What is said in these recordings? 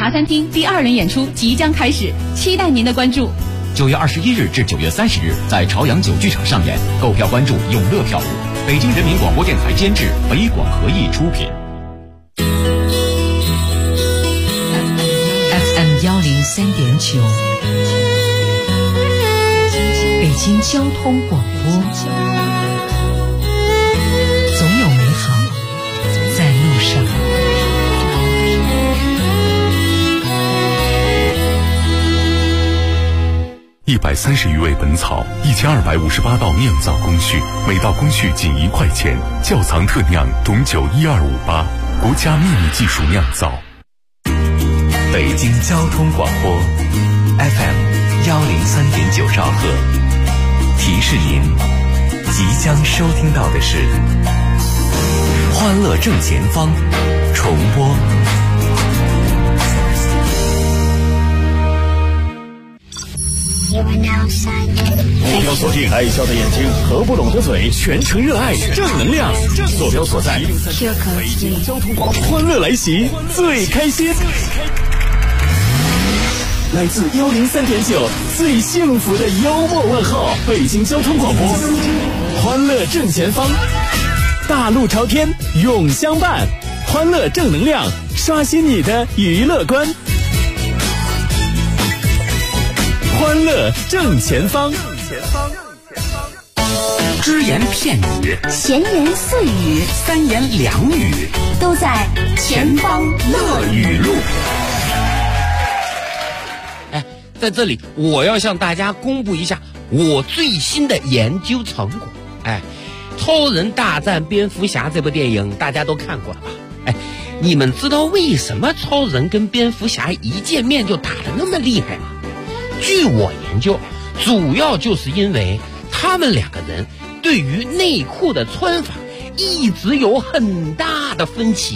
茶餐厅第2轮演出即将开始，期待您的关注。 9月21日至9月30日，在朝阳9剧场上演，购票关注永乐票务。北京人民广播电台监制，北广合艺出品。 FM 103.9，北京交通广播，总有美好在路上。 130余味本草，1258道酿造工序，每道工序仅1块钱。窖藏特酿董酒1258，国家秘密技术酿造。 北京交通广播 FM 103.9兆赫，提示您即将收听到的是欢乐正前方重播。 目标锁定爱笑的眼睛，合不拢的嘴，全程热爱正能量。坐标所在北京交通广播，欢乐来袭，最开心。来自103.9最幸福的幽默问候，北京交通广播，欢乐正前方，大路朝天永相伴，欢乐正能量，刷新你的娱乐观。欢乐正前方， 只言片语， 闲言碎语， 三言两语， 都在前方乐语录。 在这里我要向大家公布一下我最新的研究成果。超人大战蝙蝠侠这部电影大家都看过了吧？你们知道为什么超人跟蝙蝠侠一见面就打得那么厉害吗？据我研究，主要就是因为他们两个人对于内裤的穿法一直有很大的分歧。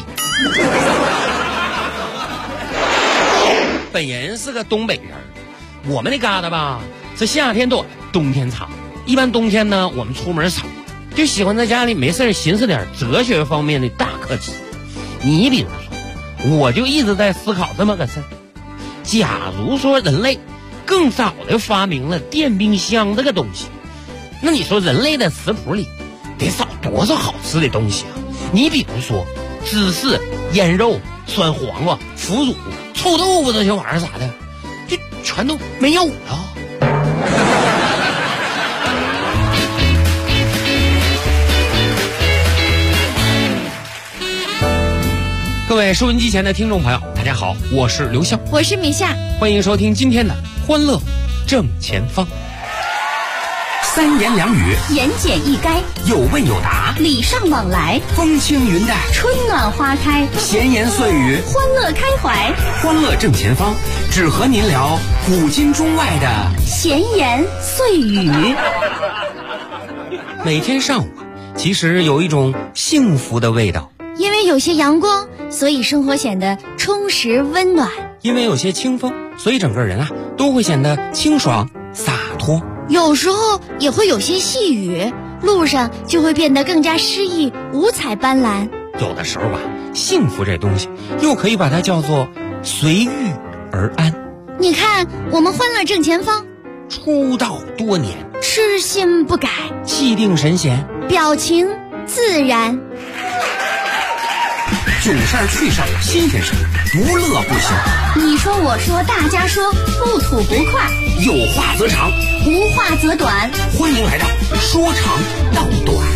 本人是个东北人，我们那旮瘩吧是夏天短，冬天长。一般冬天呢，我们出门少，就喜欢在家里没事寻思点哲学方面的大课题。你比如说，我就一直在思考这么个事儿：假如说人类更早的发明了电冰箱这个东西，那你说人类的食谱里得少多少好吃的东西啊？你比如说芝士、腌肉、酸黄瓜、腐乳、臭豆腐这些玩意儿啥的，就全都没有了。各位收音机前的听众朋友，大家好，我是刘笑， 我是米夏， 欢迎收听今天的欢乐正前方。 三言两语， 言简意赅， 有问有答， 礼尚往来， 风轻云淡， 春暖花开， 闲言碎语， 欢乐开怀。 欢乐正前方，只和您聊古今中外的闲言碎语。 每天上午其实有一种幸福的味道， 因为有些阳光，所以生活显得充实温暖； 因为有些清风，所以整个人都会显得清爽洒脱。 有时候也会有些细雨，路上就会变得更加诗意五彩斑斓。 有的时候吧，幸福这东西又可以把它叫做随遇而安。 你看我们欢乐正前方出道多年， 痴心不改， 气定神闲， 表情自然， 囧事儿趣事儿新鲜事儿，不乐不行。 你说我说大家说，不吐不快， 有话则长， 无话则短。 欢迎来到说长道短。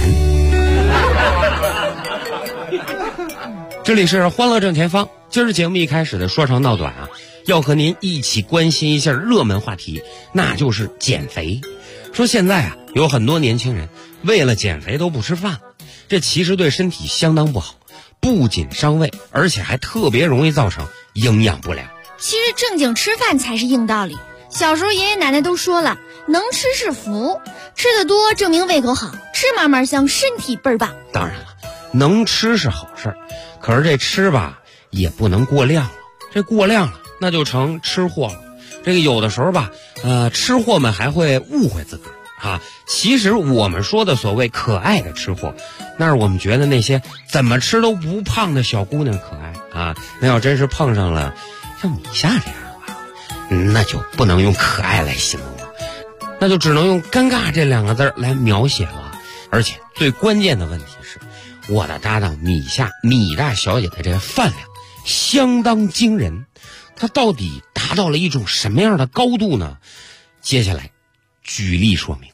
这里是欢乐正前方，今儿节目一开始的说长道短要和您一起关心一下热门话题，那就是减肥。说现在有很多年轻人为了减肥都不吃饭，这其实对身体相当不好，不仅伤胃，而且还特别容易造成营养不良。 其实正经吃饭才是硬道理。小时候爷爷奶奶都说了，能吃是福，吃得多证明胃口好，吃嘛嘛香，身体倍儿棒。 当然了，能吃是好事儿，可是这吃吧也不能过量了，这过量了那就成吃货了。这个有的时候吧，吃货们还会误会自个儿其实我们说的所谓可爱的吃货，那是我们觉得那些怎么吃都不胖的小姑娘可爱那要真是碰上了像米夏这样吧，那就不能用可爱来形容了，那就只能用尴尬这2个字来描写了。而且最关键的问题是，我的搭档米大小姐的这个饭量相当惊人，她到底达到了一种什么样的高度呢？接下来举例说明。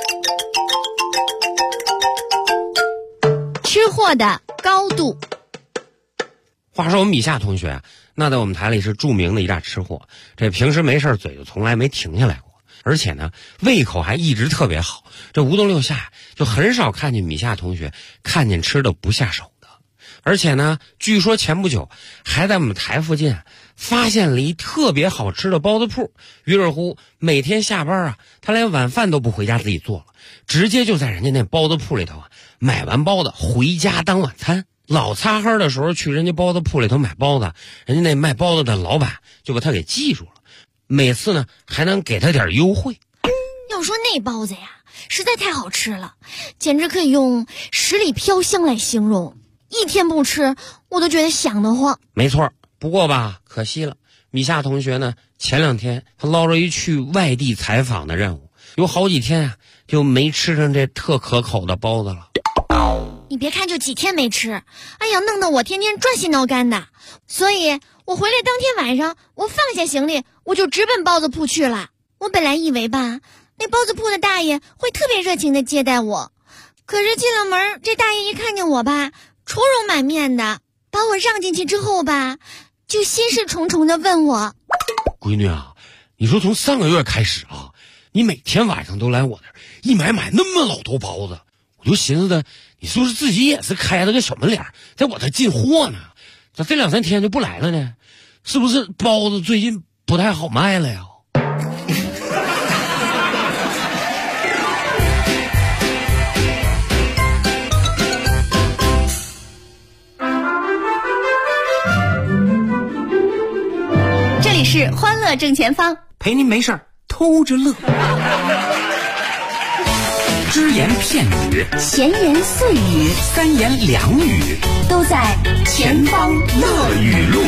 吃货的高度。 话说我们米夏同学啊，那在我们台里是著名的一大吃货，这平时没事嘴就从来没停下来过，而且呢胃口还一直特别好，这无冬六夏就很少看见米夏同学看见吃的不下手的。而且呢据说前不久还在我们台附近发现了一特别好吃的包子铺，于是乎每天下班啊，他连晚饭都不回家自己做了，直接就在人家那包子铺里头买完包子回家当晚餐。老擦黑的时候去人家包子铺里头买包子，人家那卖包子的老板就把他给记住了，每次呢还能给他点优惠。 要说那包子呀，实在太好吃了，简直可以用十里飘香来形容，一天不吃我都觉得想得慌。 没错，不过吧可惜了，米夏同学呢前2天他捞着一去外地采访的任务，有好几天啊就没吃上这特可口的包子了。 你别看就几天没吃，哎呀，弄得我天天转心挠肝的。所以我回来当天晚上，我放下行李，我就直奔包子铺去了。我本来以为吧，那包子铺的大爷会特别热情的接待我，可是进了门，这大爷一看见我吧，愁容满面的，把我让进去之后吧，就心事重重的问我： 闺女啊，你说从3个月开始啊，你每天晚上都来我那儿一买那么老多包子，我就寻思着你是不是自己也是开了个小门脸在我这进货呢？咋这2、3天就不来了呢？是不是包子最近不太好卖了呀？ 这里是欢乐正前方， 陪您没事偷着乐。只言片语， 闲言碎语， 3言2语， 都在前方乐语录。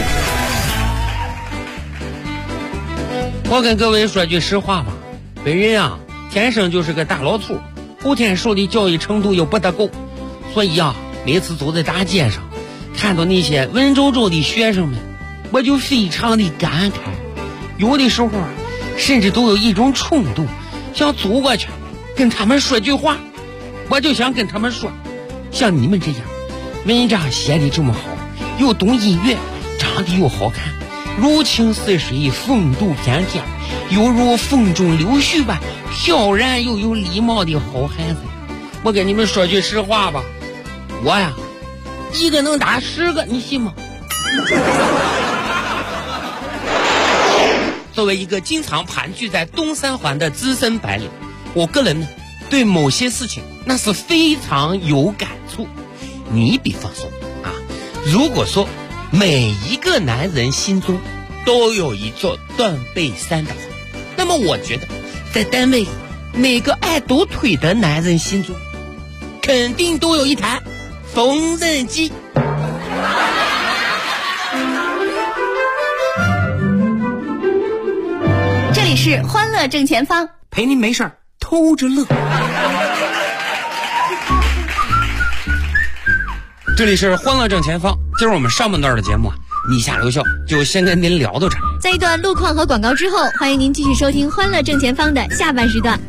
我跟各位说句实话吧，本人啊天生就是个大老粗，后天受的教育程度又不大够，所以啊每次走在大街上看到那些文绉绉的学生们，我就非常的感慨，有的时候啊甚至都有一种冲动想走过去跟他们说句话。我就想跟他们说，像你们这样文章写的这么好，又懂音乐，长得又好看，如情似水，风度翩翩，犹如风中柳絮般飘然又有礼貌的好孩子。我跟你们说句实话吧，我呀一个能打10个，你信吗？作为一个经常盘踞在东三环的资深白领，我个人呢对某些事情那是非常有感触。你比方说啊，如果说每一个男人心中都有一座断背山的话，那么我觉得在单位里每个爱抖腿的男人心中肯定都有一台缝纫机。 这里是欢乐正前方， 陪您没事偷着乐。 这里是欢乐正前方，今儿我们上半段的节目啊，米夏留校就先跟您聊到这儿。 在一段路况和广告之后，欢迎您继续收听欢乐正前方的下半时段。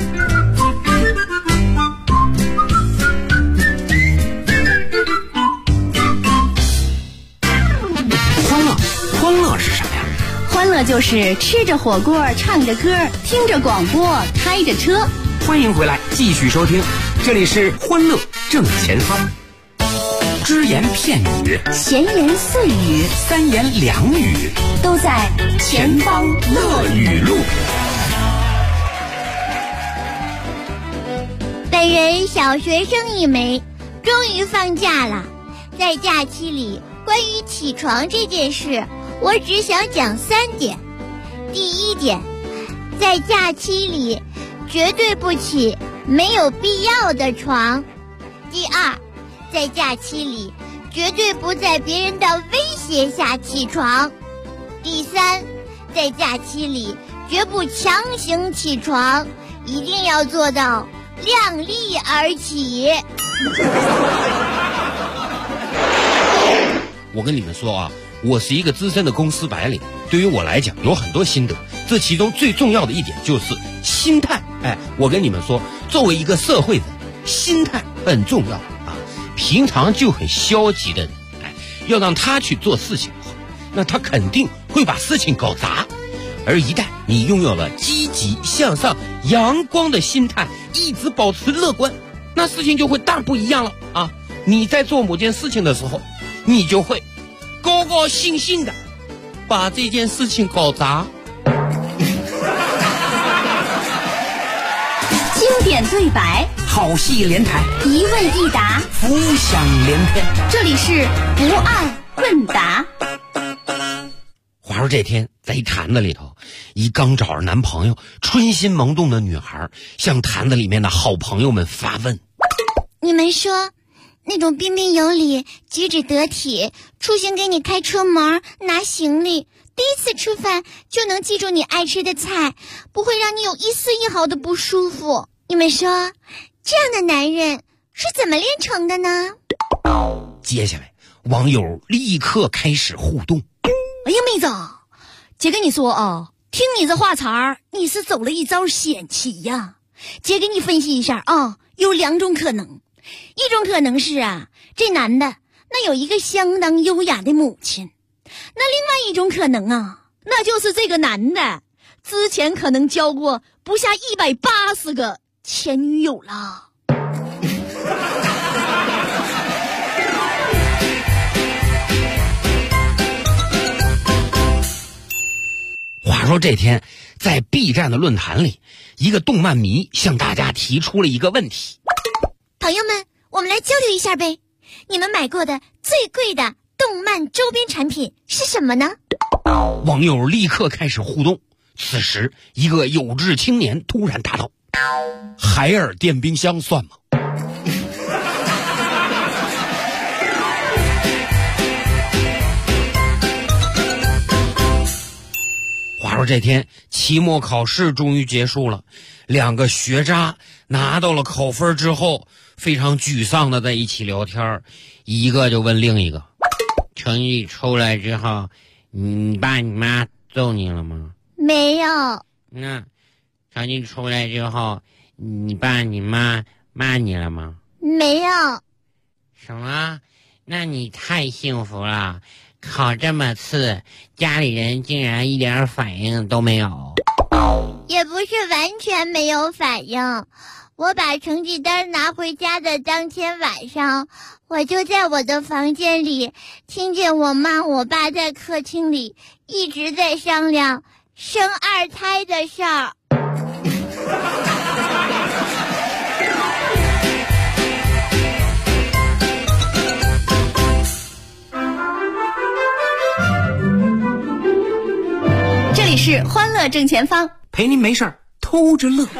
欢乐是什么呀？ 欢乐就是吃着火锅，唱着歌，听着广播，开着车。 欢迎回来，继续收听，这里是欢乐正前方。只言片语， 闲言碎语 ，3言2语， 都在前方乐语录。 本人小学生一枚，终于放假了。在假期里，关于起床这件事，我只想讲3点。第一点，在假期里绝对不起没有必要的床。第二，在假期里绝对不在别人的威胁下起床。 第3，在假期里绝不强行起床，一定要做到量力而起。 我跟你们说啊，我是一个资深的公司白领，对于我来讲有很多心得，这其中最重要的一点就是心态。我跟你们说，作为一个社会人，心态很重要啊。平常就很消极的人，要让他去做事情的话，那他肯定会把事情搞砸。而一旦你拥有了积极向上、阳光的心态，一直保持乐观，那事情就会大不一样了啊！你在做某件事情的时候，你就会高高兴兴的把这件事情搞砸。 经典对白， 好戏连台， 一问一答， 浮想联翩。 这里是不二问答。 话说这天在一坛子里头，一刚找着男朋友、春心萌动的女孩向坛子里面的好朋友们发问： 你们说，那种彬彬有礼、举止得体、出行给你开车门、拿行李，第一次吃饭就能记住你爱吃的菜，不会让你有一丝一毫的不舒服，你们说，这样的男人是怎么练成的呢？ 接下来网友立刻开始互动。 哎呀，妹子，姐跟你说啊，听你这话茬儿，你是走了一招险棋呀。姐给你分析一下啊，有2种可能。一种可能是啊，这男的那有一个相当优雅的母亲。那另外一种可能啊，那就是这个男的之前可能交过不下180个前女友了。 话说这天在 B 站的论坛里，一个动漫迷向大家提出了一个问题： 朋友们，我们来交流一下呗，你们买过的最贵的动漫周边产品是什么呢？ 网友立刻开始互动。此时一个有志青年突然答道：海尔电冰箱算吗？话说这天期末考试终于结束了，2个学渣拿到了考分之后，非常沮丧的在一起聊天，一个就问另一个：成绩出来之后，你爸你妈揍你了吗？ 没有。 那成绩出来之后，你爸你妈骂你了吗？ 没有。 什么？那你太幸福了，考这么次，家里人竟然一点反应都没有。 也不是完全没有反应，我把成绩单拿回家的当天晚上，我就在我的房间里听见我妈我爸在客厅里一直在商量生2胎的事儿。 这里是欢乐正前方， 陪您没事儿偷着乐。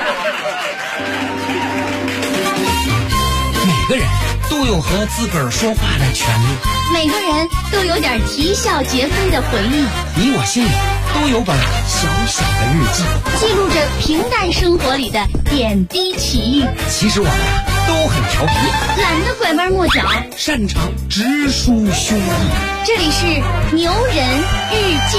每个人都有和自个儿说话的权利， 每个人都有点啼笑皆非的回忆， 你我心里都有本小小的日记， 记录着平淡生活里的点滴奇遇。 其实我们都很调皮， 懒得拐弯抹角， 擅长直抒胸臆。 这里是牛人日记。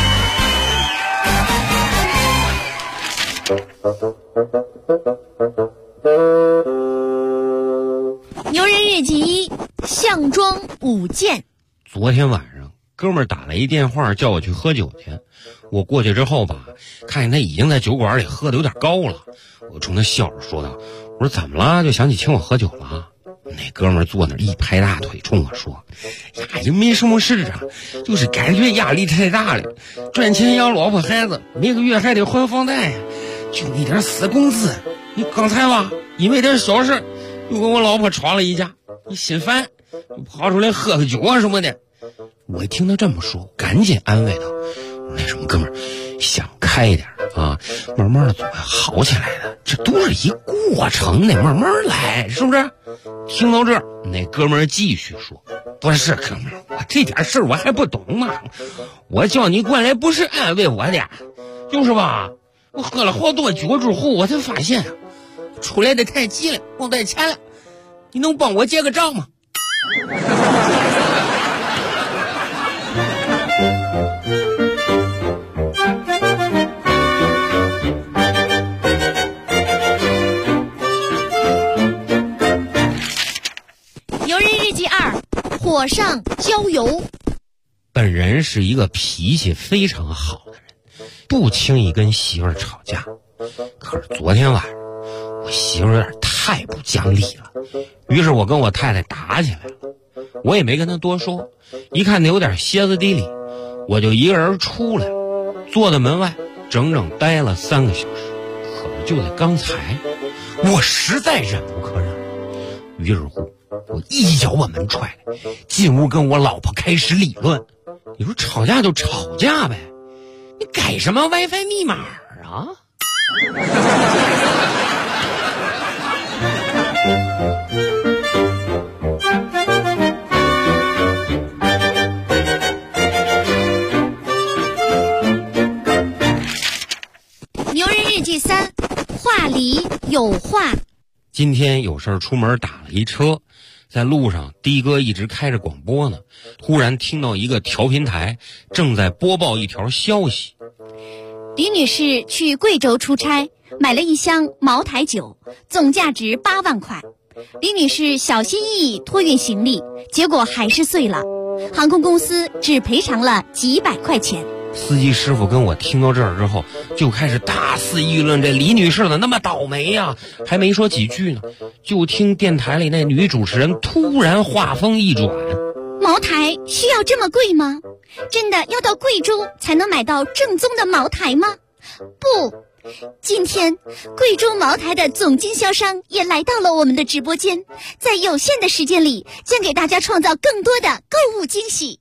牛人日记，项庄舞剑。 昨天晚上哥们儿打了一电话叫我去喝酒去，我过去之后吧，看见他已经在酒馆里喝的有点高了，我冲他笑着说道：我说怎么了，就想起请我喝酒了？那哥们儿坐那儿一拍大腿冲我说：呀，也没什么事啊，就是感觉压力太大了，赚钱养老婆孩子，每个月还得还房贷呀，就那点死工资，你刚才吧因为点小事又跟我老婆吵了一架，你心烦就跑出来喝个酒啊什么的。我一听他这么说，赶紧安慰他，我说那什么哥们儿，想开一点啊，慢慢的总会好起来的，这都是一过程，得慢慢来，是不是？听到这儿，那哥们儿继续说： 不是哥们儿，我这点事儿我还不懂吗？我叫你过来不是安慰我的，就是吧，我喝了好多酒之后，我才发现出来的太急了，忘带钱了。你能帮我结个账吗？ 游人日记2，火上浇油。 本人是一个脾气非常好的人，不轻易跟媳妇儿吵架。可是昨天晚上我媳妇儿有点太不讲理了，于是我跟我太太打起来了。我也没跟她多说，一看她有点歇斯底里，我就一个人出来了，坐在门外整整待了3个小时。可是就在刚才，我实在忍无可忍，于是乎我一脚把门踹开，进屋跟我老婆开始理论。你说吵架就吵架呗，你改什么 WiFi 密码啊？ 牛人日记3，话里有话。 今天有事儿出门打了一车，在路上的哥一直开着广播呢，突然听到一个调频台正在播报一条消息。 李女士去贵州出差，买了一箱茅台酒，总价值8万块。李女士小心翼翼托运行李，结果还是碎了，航空公司只赔偿了几百块钱。 司机师傅跟我听到这儿之后，就开始大肆议论这李女士怎么那么倒霉呀，还没说几句呢，就听电台里那女主持人突然话锋一转： 茅台需要这么贵吗？真的要到贵州才能买到正宗的茅台吗？不，今天贵州茅台的总经销商也来到了我们的直播间，在有限的时间里将给大家创造更多的购物惊喜。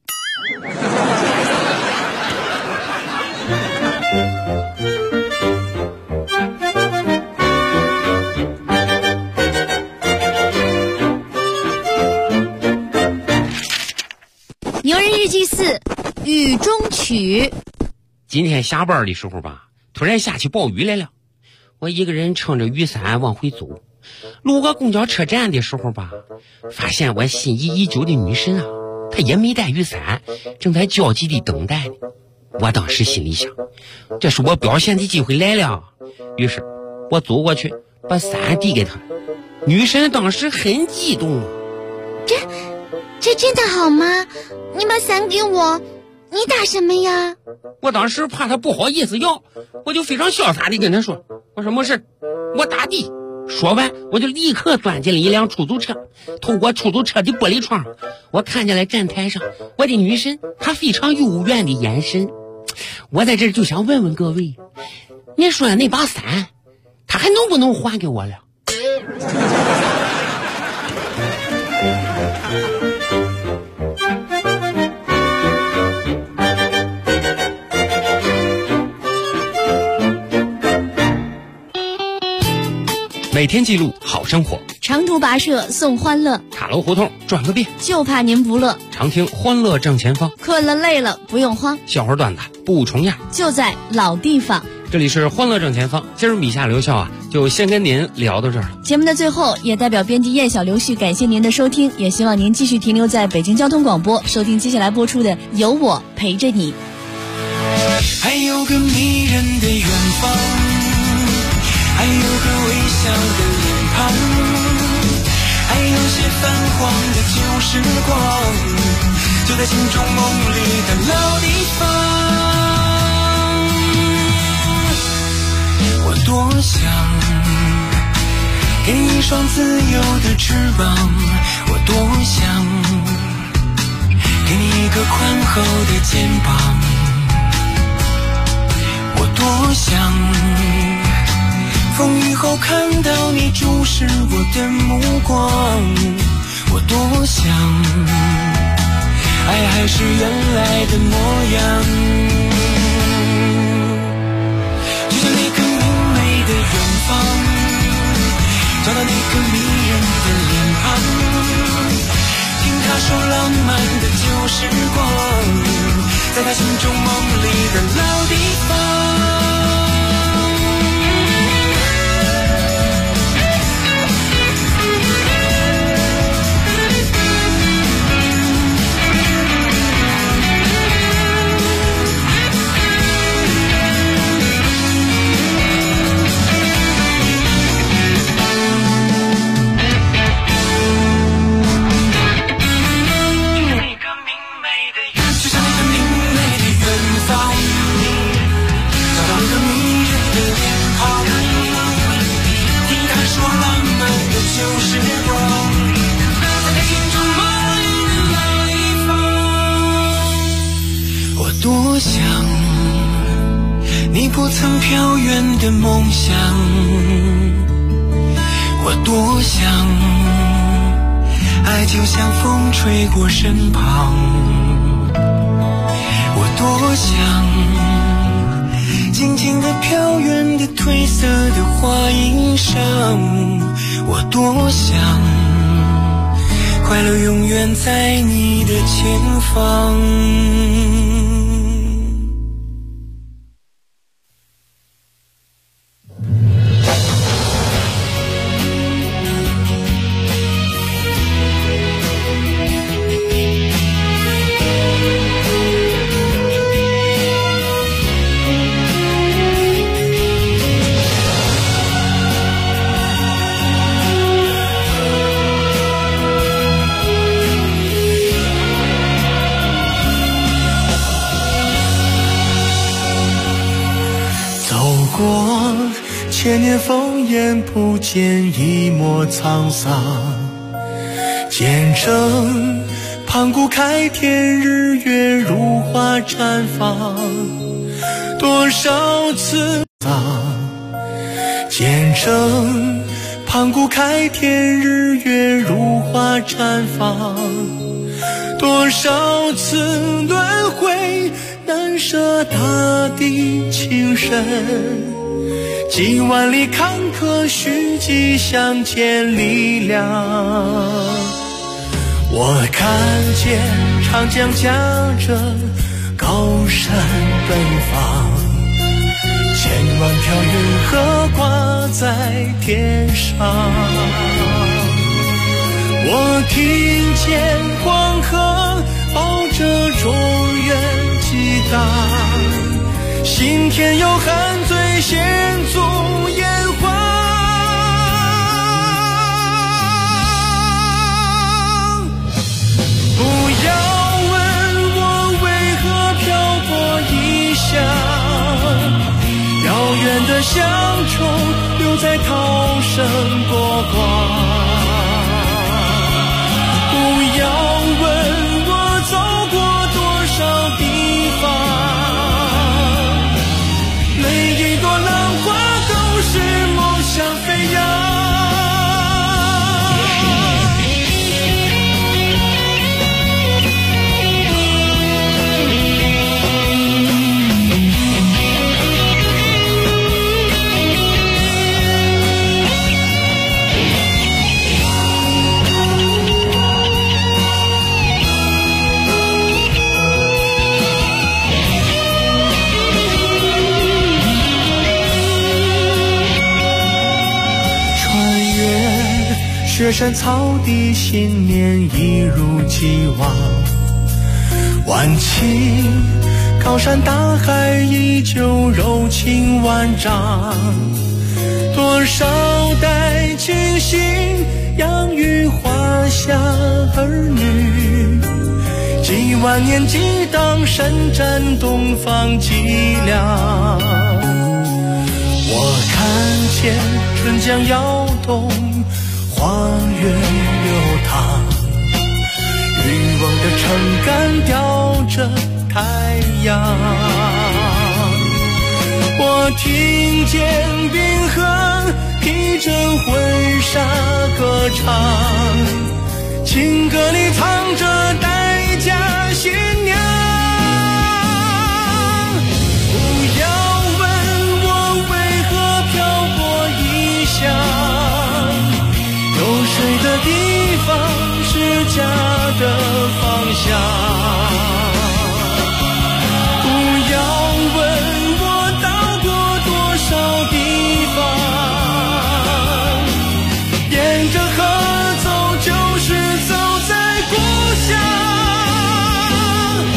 牛人日记4，雨中曲。 今天下班的时候吧，突然下起暴雨来了，我一个人撑着雨伞往回走。路过公交车站的时候吧，发现我心仪已久的女神啊，她也没带雨伞，正在焦急地等待呢。我当时心里想，这是我表现的机会来了，于是我走过去把伞递给她。女神当时很激动啊， 这真的好吗？你把伞给我，你打什么呀？ 我当时怕她不好意思要，我就非常潇洒地跟她说，我说没事，我打的。说完我就立刻钻进了一辆出租车，透过出租车的玻璃窗，我看见了站台上我的女神她非常幽怨的眼神。我在这就想问问各位，你说那把伞她还能不能还给我了？每天记录好生活， 长途跋涉送欢乐， 塔楼胡同转个遍， 就怕您不乐。 常听欢乐正前方， 困了累了不用慌， 笑话段子不重样， 就在老地方。 这里是欢乐正前方，今儿米夏刘笑啊，就先跟您聊到这儿了。 节目的最后，也代表编辑燕小刘旭感谢您的收听，也希望您继续停留在北京交通广播，收听接下来播出的《有我陪着你》。 还有个迷人的远方，还有个微笑的脸庞，还有些泛黄的旧时光，就在心中梦里的老地方。我多想给你一双自由的翅膀，我多想给你一个宽厚的肩膀，我多想风雨后看到你注视我的目光，我多想爱还是原来的模样，就像那个明媚的远方，找到那个迷人的脸庞，听他说浪漫不曾飘远的梦想，我多想爱就像风吹过身旁，我多想静静地飘远的褪色的花衣裳，我多想快乐永远在你的前方。 千年烽烟不见一抹沧桑，见证盘古开天，日月如花绽放，多少次见证盘古开天，日月如花绽放，多少次轮回，难舍大地情深，几万里坎坷，虚迹相见力量。我看见长江夹着高山奔放，千万条云河挂在天上。我听见黄河抱着中原激荡，心田有汉最险阻炎黄。不要问我为何漂泊异乡，遥远的乡愁留在涛声波光。不要问我走过多少地方，每一朵浪花都是梦想飞扬。雪山草地，信念一如既往。万顷高山大海，依旧柔情万丈。多少代亲信养育华夏儿女，几万年激荡，神战东方脊梁。我看见春江摇动，花园流淌，渔翁的撑杆吊着太阳。我听见冰河披着婚纱歌唱，情歌里藏着待嫁新娘。不要问我为何漂泊异乡，有水的地方是家的方向。不要问我到过多少地方，沿着河走就是走在故乡。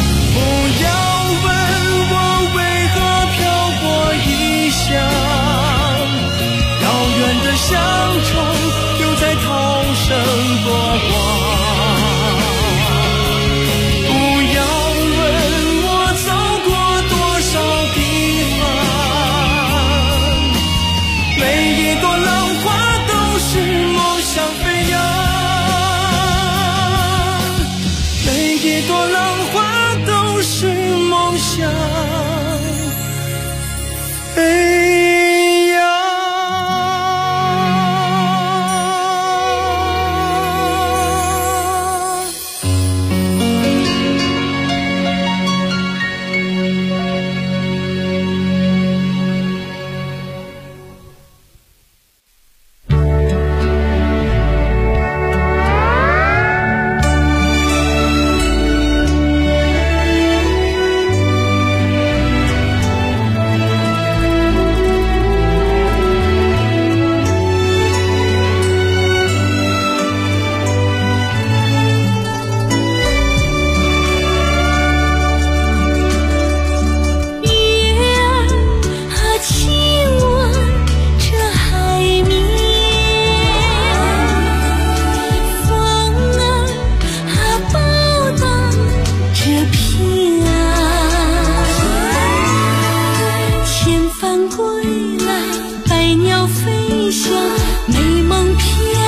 归来，百鸟飞翔，美梦飘